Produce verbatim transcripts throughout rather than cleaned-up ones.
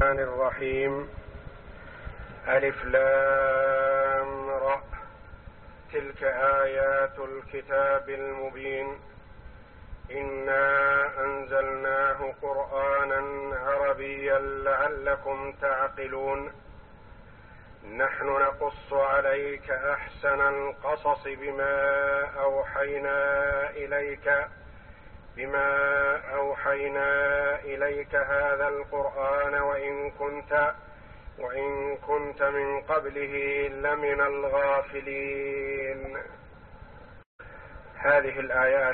الرحمن الرحيم. ألف لام را، تلك آيات الكتاب المبين. إنا أنزلناه قرآنا عربيا لعلكم تعقلون. نحن نقص عليك أحسن القصص بما أوحينا إليك بما أوحينا إليك هذا القرآن وإن كنت وإن كنت من قبله لمن الغافلين. هذه الآيات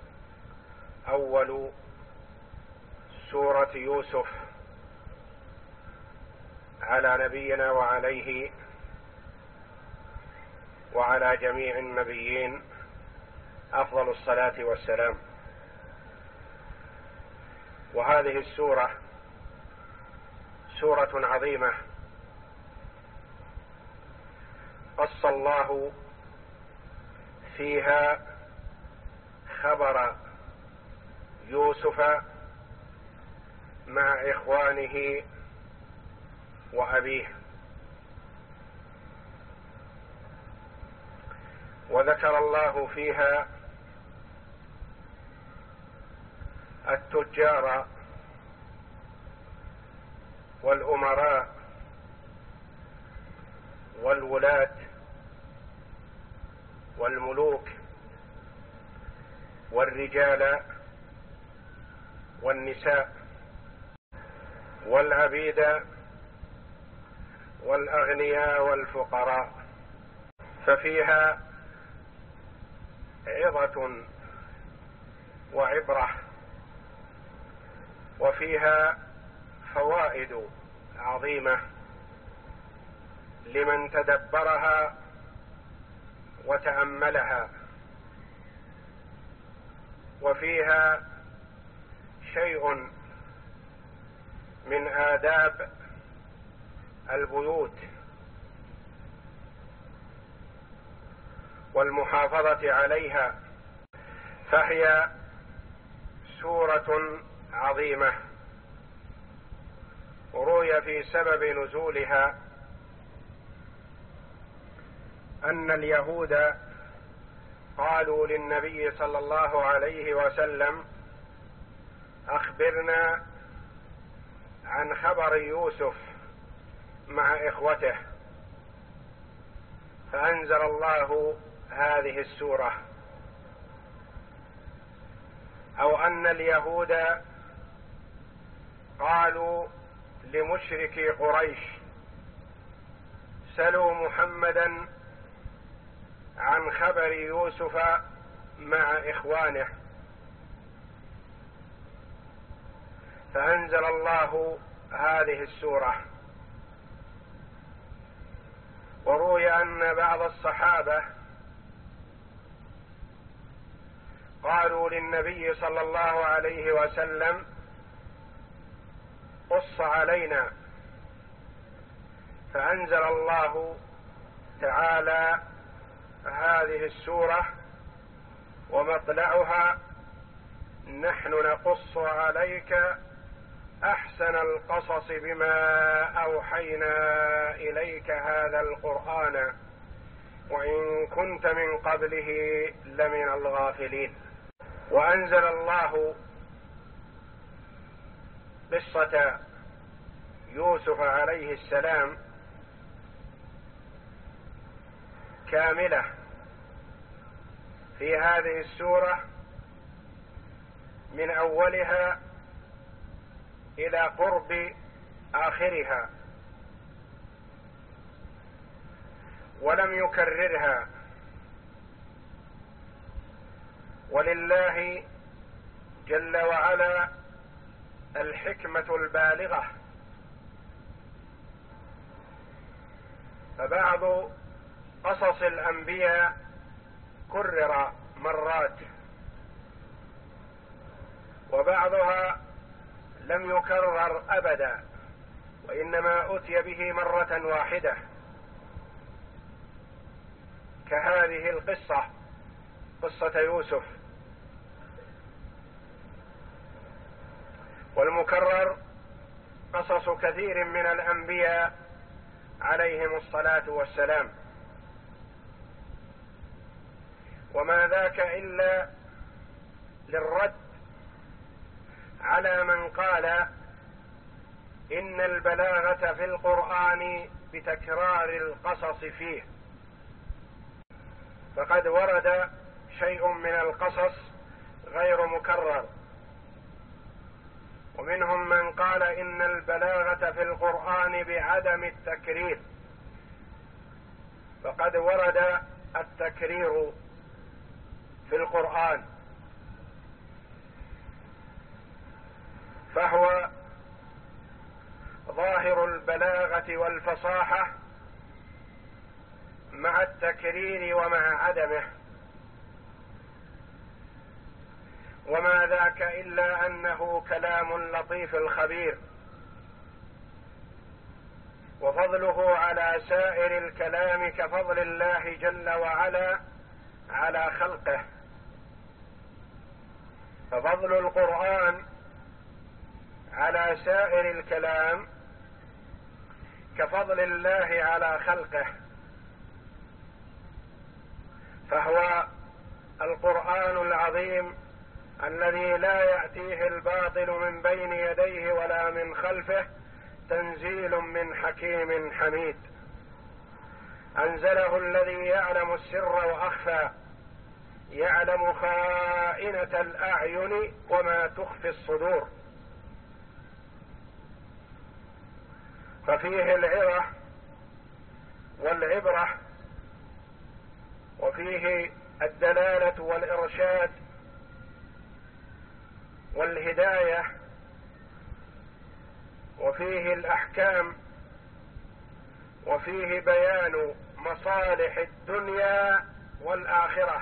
أول سورة يوسف على نبينا وعليه وعلى جميع النبيين أفضل الصلاة والسلام. وهذه السورة سورة عظيمة قص الله فيها خبر يوسف مع إخوانه وأبيه، وذكر الله فيها التجار والأمراء والولاة والملوك والرجال والنساء والعبيد والأغنياء والفقراء، ففيها عظة وعبرة، وفيها فوائد عظيمة لمن تدبرها وتأملها، وفيها شيء من آداب البيوت والمحافظة عليها، فهي سورة عظيمة. وروي في سبب نزولها أن اليهود قالوا للنبي صلى الله عليه وسلم: أخبرنا عن خبر يوسف مع إخوته، فأنزل الله هذه السورة. أو أن اليهود قالوا لمشركي قريش: سلوا محمدا عن خبر يوسف مع إخوانه، فأنزل الله هذه السورة. وروي أن بعض الصحابة قالوا للنبي صلى الله عليه وسلم: قص علينا، فأنزل الله تعالى هذه السورة ومطلعها: نحن نقص عليك أحسن القصص بما أوحينا إليك هذا القرآن وإن كنت من قبله لمن الغافلين. وأنزل الله قصة يوسف عليه السلام كاملة في هذه السورة من أولها إلى قرب آخرها، ولم يكررها. ولله جل وعلا الحكمة البالغة، فبعض قصص الأنبياء كرر مرات، وبعضها لم يكرر أبدا، وإنما أتي به مرة واحدة، كهذه القصة، قصة يوسف. والمكرر قصص كثير من الأنبياء عليهم الصلاة والسلام، وما ذاك إلا للرد على من قال إن البلاغة في القرآن بتكرار القصص فيه، فقد ورد شيء من القصص غير مكرر، ومنهم من قال إن البلاغة في القرآن بعدم التكرير، فقد ورد التكرير في القرآن، فهو ظاهر البلاغة والفصاحة مع التكرير ومع عدمه، وما ذاك إلا أنه كلام لطيف الخبير، وفضله على سائر الكلام كفضل الله جل وعلا على خلقه، ففضل القرآن على سائر الكلام كفضل الله على خلقه، فهو القرآن العظيم الذي لا يأتيه الباطل من بين يديه ولا من خلفه، تنزيل من حكيم حميد، أنزله الذي يعلم السر وأخفى، يعلم خائنة الأعين وما تخفي الصدور، ففيه العظة والعبرة، وفيه الدلالة والإرشاد والهداية، وفيه الأحكام، وفيه بيان مصالح الدنيا والآخرة،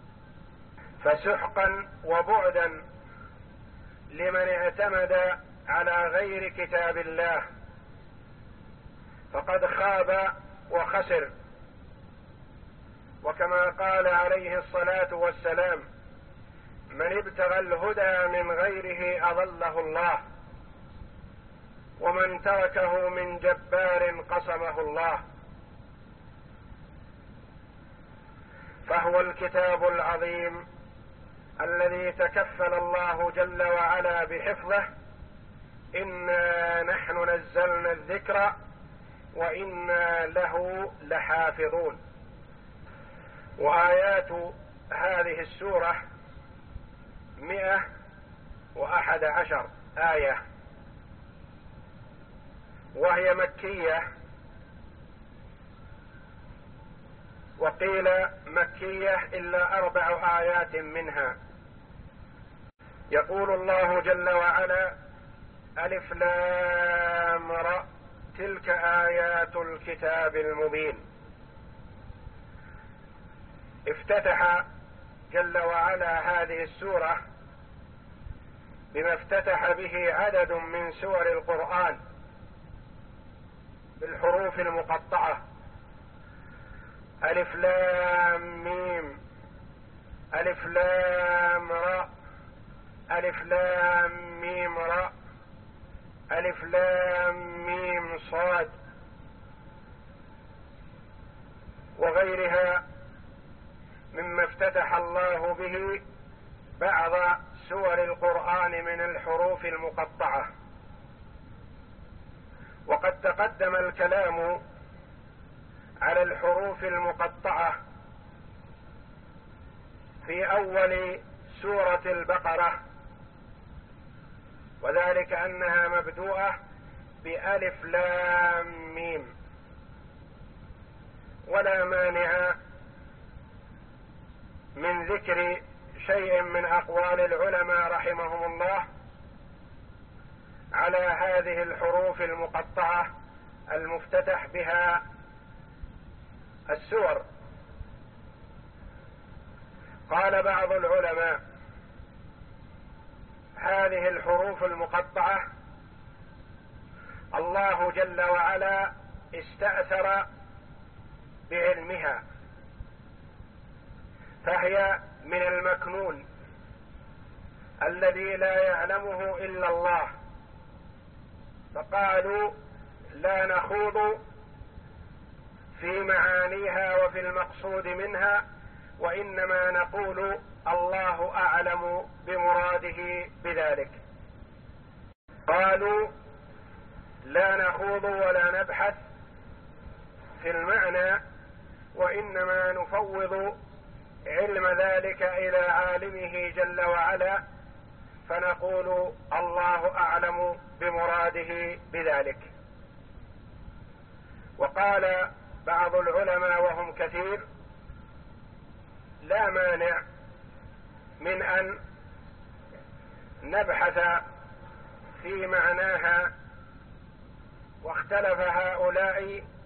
فسحقا وبعدا لمن اعتمد على غير كتاب الله، فقد خاب وخسر. وكما قال عليه الصلاة والسلام: من ابتغى الهدى من غيره أضله الله، ومن تركه من جبار قصمه الله. فهو الكتاب العظيم الذي تكفل الله جل وعلا بحفظه: إنا نحن نزلنا الذكر وإنا له لحافظون. وآيات هذه السورة مئة وأحد عشر آية، وهي مكية، وقيل مكية إلا أربع آيات منها. يقول الله جل وعلا: ألف لام را تلك آيات الكتاب المبين. افتتح جل وعلا هذه السورة بما افتتح به عدد من سور القرآن بالحروف المقطعة: ألف لام ميم، ألف لام را، ألف لام ميم را، ألف لام ميم صاد، وغيرها مما افتتح الله به بعض سور القرآن من الحروف المقطعة. وقد تقدم الكلام على الحروف المقطعة في أول سورة البقرة، وذلك أنها مبدوءة بألف لام ميم، ولا مانع من ذكر شيء من أقوال العلماء رحمهم الله على هذه الحروف المقطعة المفتتح بها السور. قال بعض العلماء: هذه الحروف المقطعة الله جل وعلا استأثر بعلمها، فهي من المكنون الذي لا يعلمه إلا الله، فقالوا لا نخوض في معانيها وفي المقصود منها، وإنما نقول الله أعلم بمراده بذلك. قالوا لا نخوض ولا نبحث في المعنى، وإنما نفوض علم ذلك إلى عالمه جل وعلا، فنقول الله أعلم بمراده بذلك. وقال بعض العلماء وهم كثير: لا مانع من أن نبحث في معناها، واختلف هؤلاء